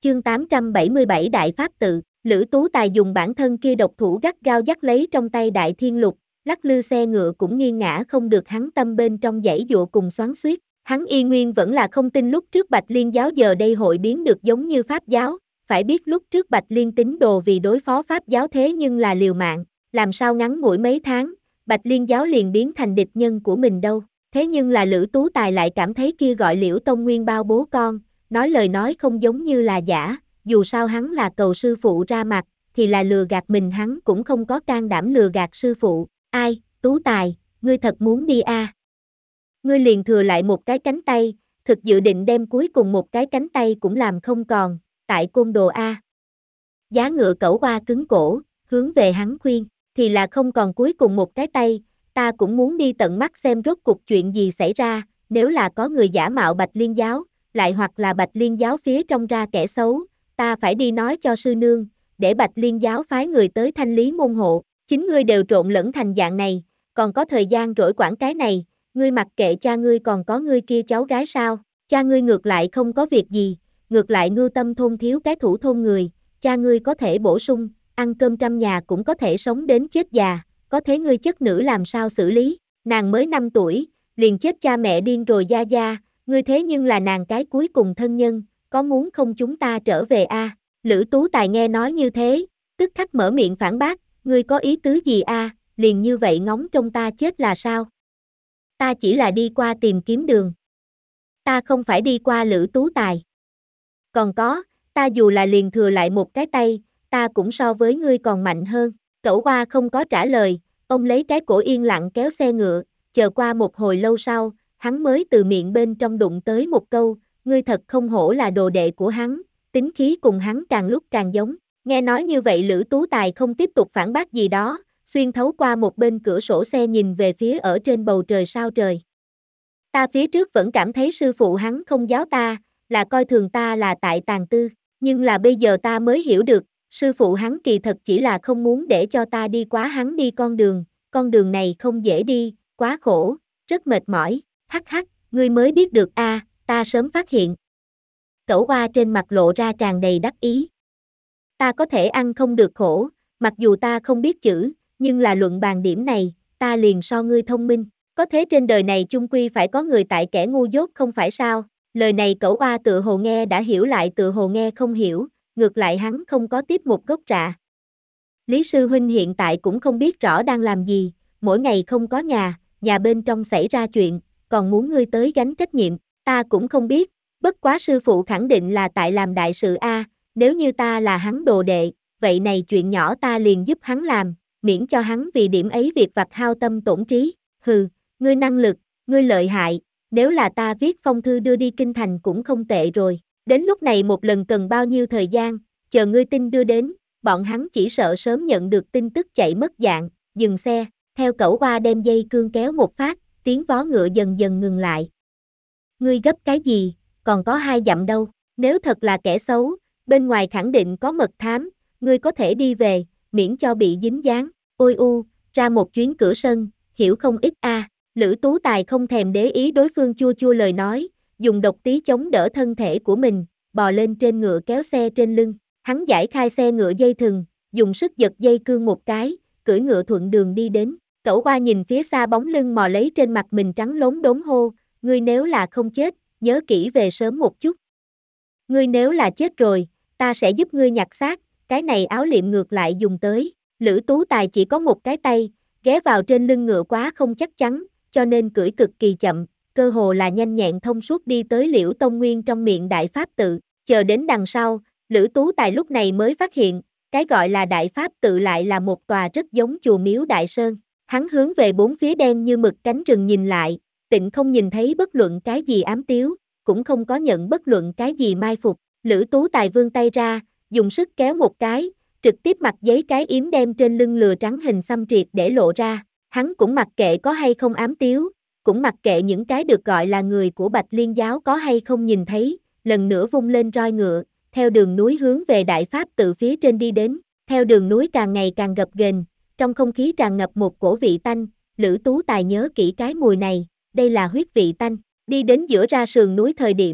Chương 877 Đại Pháp Tự, Lữ Tú Tài dùng bản thân kia độc thủ gắt gao dắt lấy trong tay Đại Thiên Lục, lắc lư xe ngựa cũng nghiêng ngã không được hắn tâm bên trong dãy dụa cùng xoắn xuýt. Hắn y nguyên vẫn là không tin lúc trước Bạch Liên giáo giờ đây hội biến được giống như Pháp giáo, phải biết lúc trước Bạch Liên tín đồ vì đối phó Pháp giáo thế nhưng là liều mạng, làm sao ngắn ngủi mấy tháng, Bạch Liên giáo liền biến thành địch nhân của mình đâu. Thế nhưng là Lữ Tú Tài lại cảm thấy kia gọi Liễu Tông Nguyên bao bố con, nói lời nói không giống như là giả, dù sao hắn là cầu sư phụ ra mặt, thì là lừa gạt mình hắn cũng không có can đảm lừa gạt sư phụ. Ai, Tú Tài, ngươi thật muốn đi à? Ngươi liền thừa lại một cái cánh tay, thực dự định đem cuối cùng một cái cánh tay cũng làm không còn, tại Côn Đồ a. Giá ngựa cẩu qua cứng cổ, hướng về hắn khuyên, thì là không còn cuối cùng một cái tay, ta cũng muốn đi tận mắt xem rốt cuộc chuyện gì xảy ra, nếu là có người giả mạo Bạch Liên giáo, lại hoặc là Bạch Liên giáo phía trong ra kẻ xấu, ta phải đi nói cho sư nương, để Bạch Liên giáo phái người tới thanh lý môn hộ, chính ngươi đều trộn lẫn thành dạng này, còn có thời gian rỗi quản cái này, ngươi mặc kệ cha ngươi còn có ngươi kia cháu gái sao, cha ngươi ngược lại không có việc gì, ngược lại Ngưu Tâm thôn thiếu cái thủ thôn người, cha ngươi có thể bổ sung, ăn cơm trăm nhà cũng có thể sống đến chết già, có thế ngươi chất nữ làm sao xử lý, nàng mới 5 tuổi, liền chết cha mẹ điên rồi gia gia, ngươi thế nhưng là nàng cái cuối cùng thân nhân, có muốn không chúng ta trở về a? Lữ Tú Tài nghe nói như thế, tức khắc mở miệng phản bác, ngươi có ý tứ gì a? Liền như vậy ngóng trông ta chết là sao? Ta chỉ là đi qua tìm kiếm đường. Ta không phải đi qua Lữ Tú Tài. Còn có, ta dù là liền thừa lại một cái tay, ta cũng so với ngươi còn mạnh hơn. Cẩu Hoa không có trả lời, ông lấy cái cổ yên lặng kéo xe ngựa, chờ qua một hồi lâu sau, hắn mới từ miệng bên trong đụng tới một câu, ngươi thật không hổ là đồ đệ của hắn, tính khí cùng hắn càng lúc càng giống. Nghe nói như vậy Lữ Tú Tài không tiếp tục phản bác gì đó, xuyên thấu qua một bên cửa sổ xe nhìn về phía ở trên bầu trời sao trời. Ta phía trước vẫn cảm thấy sư phụ hắn không giáo ta, là coi thường ta là tại tàn tư, nhưng là bây giờ ta mới hiểu được, sư phụ hắn kỳ thật chỉ là không muốn để cho ta đi quá hắn đi con đường này không dễ đi, quá khổ, rất mệt mỏi, hắc hắc, ngươi mới biết được a, ta sớm phát hiện. Cẩu Hoa trên mặt lộ ra tràn đầy đắc ý. Ta có thể ăn không được khổ, mặc dù ta không biết chữ, nhưng là luận bàn điểm này, ta liền so ngươi thông minh, có thế trên đời này chung quy phải có người tại kẻ ngu dốt không phải sao, lời này Cẩu Hoa tự hồ nghe đã hiểu lại tự hồ nghe không hiểu, ngược lại hắn không có tiếp một gốc rạ. Lý sư huynh hiện tại cũng không biết rõ đang làm gì, mỗi ngày không có nhà bên trong xảy ra chuyện, còn muốn ngươi tới gánh trách nhiệm, ta cũng không biết, bất quá sư phụ khẳng định là tại làm đại sự a, nếu như ta là hắn đồ đệ, vậy này chuyện nhỏ ta liền giúp hắn làm, miễn cho hắn vì điểm ấy việc vặt hao tâm tổn trí, hừ, ngươi năng lực, ngươi lợi hại, nếu là ta viết phong thư đưa đi kinh thành cũng không tệ rồi, đến lúc này một lần cần bao nhiêu thời gian, chờ ngươi tin đưa đến, bọn hắn chỉ sợ sớm nhận được tin tức chạy mất dạng, dừng xe, theo Cẩu Hoa đem dây cương kéo một phát, tiếng vó ngựa dần dần ngừng lại. Ngươi gấp cái gì, còn có 2 dặm đâu, nếu thật là kẻ xấu, bên ngoài khẳng định có mật thám, ngươi có thể đi về, miễn cho bị dính dáng, ôi ra một chuyến cửa sân, hiểu không ít a. Lữ Tú Tài không thèm để ý đối phương chua chua lời nói, dùng độc tí chống đỡ thân thể của mình, bò lên trên ngựa kéo xe trên lưng, hắn giải khai xe ngựa dây thừng, dùng sức giật dây cương một cái, cưỡi ngựa thuận đường đi đến, Cẩu Hoa nhìn phía xa bóng lưng mò lấy trên mặt mình trắng lốm đốm hô, ngươi nếu là không chết, nhớ kỹ về sớm một chút. Ngươi nếu là chết rồi, ta sẽ giúp ngươi nhặt xác, cái này áo liệm ngược lại dùng tới, Lữ Tú Tài chỉ có một cái tay, ghé vào trên lưng ngựa quá không chắc chắn, cho nên cưỡi cực kỳ chậm, cơ hồ là nhanh nhẹn thông suốt đi tới Liễu Tông Nguyên trong miệng Đại Pháp Tự, chờ đến đằng sau, Lữ Tú Tài lúc này mới phát hiện, cái gọi là Đại Pháp Tự lại là một tòa rất giống chùa miếu Đại Sơn, hắn hướng về bốn phía đen như mực cánh rừng nhìn lại, tịnh không nhìn thấy bất luận cái gì ám tiếu, cũng không có nhận bất luận cái gì mai phục, Lữ Tú Tài vươn tay ra, dùng sức kéo một cái, trực tiếp mặc giấy cái yếm đem trên lưng lừa trắng hình xăm triệt để lộ ra, hắn cũng mặc kệ có hay không ám tiếu, cũng mặc kệ những cái được gọi là người của Bạch Liên giáo có hay không nhìn thấy, lần nữa vung lên roi ngựa, theo đường núi hướng về Đại Pháp Tự phía trên đi đến, theo đường núi càng ngày càng gập ghềnh, trong không khí tràn ngập một cổ vị tanh, Lữ Tú Tài nhớ kỹ cái mùi này, đây là huyết vị tanh, đi đến giữa ra sườn núi thời điểm,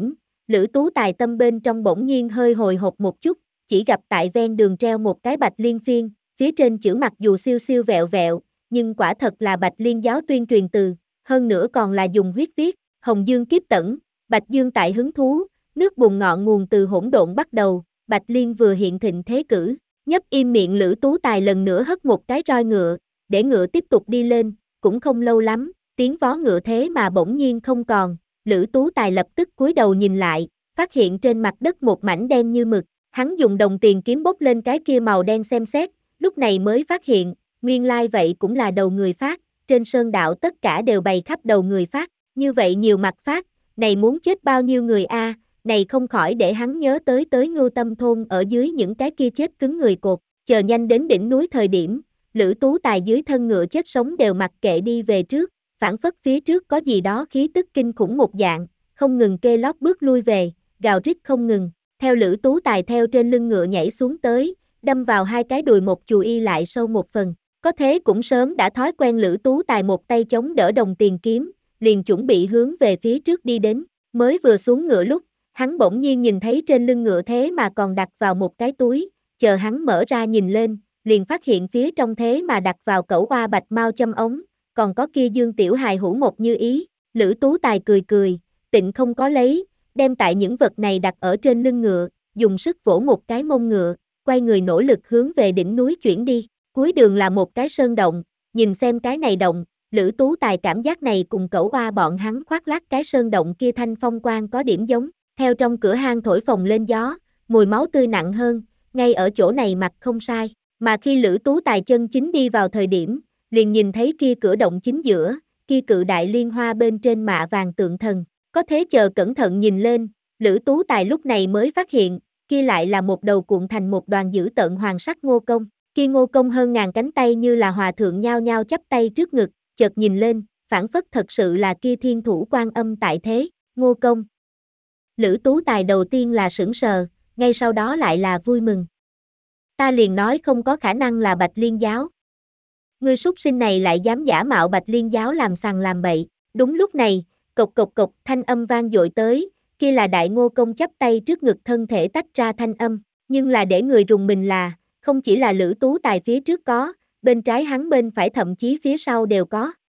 Lữ Tú Tài tâm bên trong bỗng nhiên hơi hồi hộp một chút, chỉ gặp tại ven đường treo một cái bạch liên phiên, phía trên chữ mặc dù siêu siêu vẹo vẹo, nhưng quả thật là Bạch Liên giáo tuyên truyền từ, hơn nữa còn là dùng huyết viết, Hồng Dương kiếp tẩn, Bạch Dương tại hứng thú, nước bùn ngọn nguồn từ hỗn độn bắt đầu, Bạch Liên vừa hiện thịnh thế cử, nhấp im miệng Lữ Tú Tài lần nữa hất một cái roi ngựa, để ngựa tiếp tục đi lên, cũng không lâu lắm, tiếng vó ngựa thế mà bỗng nhiên không còn, Lữ Tú Tài lập tức cúi đầu nhìn lại, phát hiện trên mặt đất một mảnh đen như mực, hắn dùng đồng tiền kiếm bốc lên cái kia màu đen xem xét, lúc này mới phát hiện, nguyên lai vậy cũng là đầu người phát, trên sơn đạo tất cả đều bày khắp đầu người phát, như vậy nhiều mặt phát, này muốn chết bao nhiêu người a, này không khỏi để hắn nhớ tới Ngưu Tâm thôn ở dưới những cái kia chết cứng người cột, chờ nhanh đến đỉnh núi thời điểm, Lữ Tú Tài dưới thân ngựa chết sống đều mặc kệ đi về trước, phản phất phía trước có gì đó khí tức kinh khủng một dạng, không ngừng kê lót bước lui về, gào rít không ngừng, theo Lữ Tú Tài theo trên lưng ngựa nhảy xuống tới, đâm vào hai cái đùi một chù y lại sâu một phần. Có thế cũng sớm đã thói quen Lữ Tú Tài một tay chống đỡ đồng tiền kiếm, liền chuẩn bị hướng về phía trước đi đến, mới vừa xuống ngựa lúc, hắn bỗng nhiên nhìn thấy trên lưng ngựa thế mà còn đặt vào một cái túi, chờ hắn mở ra nhìn lên, liền phát hiện phía trong thế mà đặt vào cẩu oa bạch mao châm ống, còn có kia dương tiểu hài hữu một như ý, Lữ Tú Tài cười cười, tịnh không có lấy, đem tại những vật này đặt ở trên lưng ngựa, dùng sức vỗ một cái mông ngựa, quay người nỗ lực hướng về đỉnh núi chuyển đi. Cuối đường là một cái sơn động, nhìn xem cái này động, Lữ Tú Tài cảm giác này cùng cẩu oa bọn hắn khoác lác cái sơn động kia thanh phong quang có điểm giống, theo trong cửa hang thổi phồng lên gió, mùi máu tươi nặng hơn, ngay ở chỗ này mặt không sai, mà khi Lữ Tú Tài chân chính đi vào thời điểm, liền nhìn thấy kia cửa động chính giữa, kia cự đại liên hoa bên trên mạ vàng tượng thần, có thế chờ cẩn thận nhìn lên, Lữ Tú Tài lúc này mới phát hiện, kia lại là một đầu cuộn thành một đoàn dữ tợn hoàng sắc ngô công. Kia ngô công hơn ngàn cánh tay như là hòa thượng nhao nhao chắp tay trước ngực, chợt nhìn lên, phảng phất thật sự là kia thiên thủ quan âm tại thế, ngô công. Lữ Tú Tài đầu tiên là sững sờ, ngay sau đó lại là vui mừng. Ta liền nói không có khả năng là Bạch Liên giáo. Ngươi súc sinh này lại dám giả mạo Bạch Liên giáo làm sằng làm bậy, đúng lúc này, cộc cộc thanh âm vang dội tới, kia là đại ngô công chắp tay trước ngực thân thể tách ra thanh âm, nhưng là để người rùng mình là, không chỉ là Lữ Tú Tài phía trước có, bên trái hắn bên phải thậm chí phía sau đều có.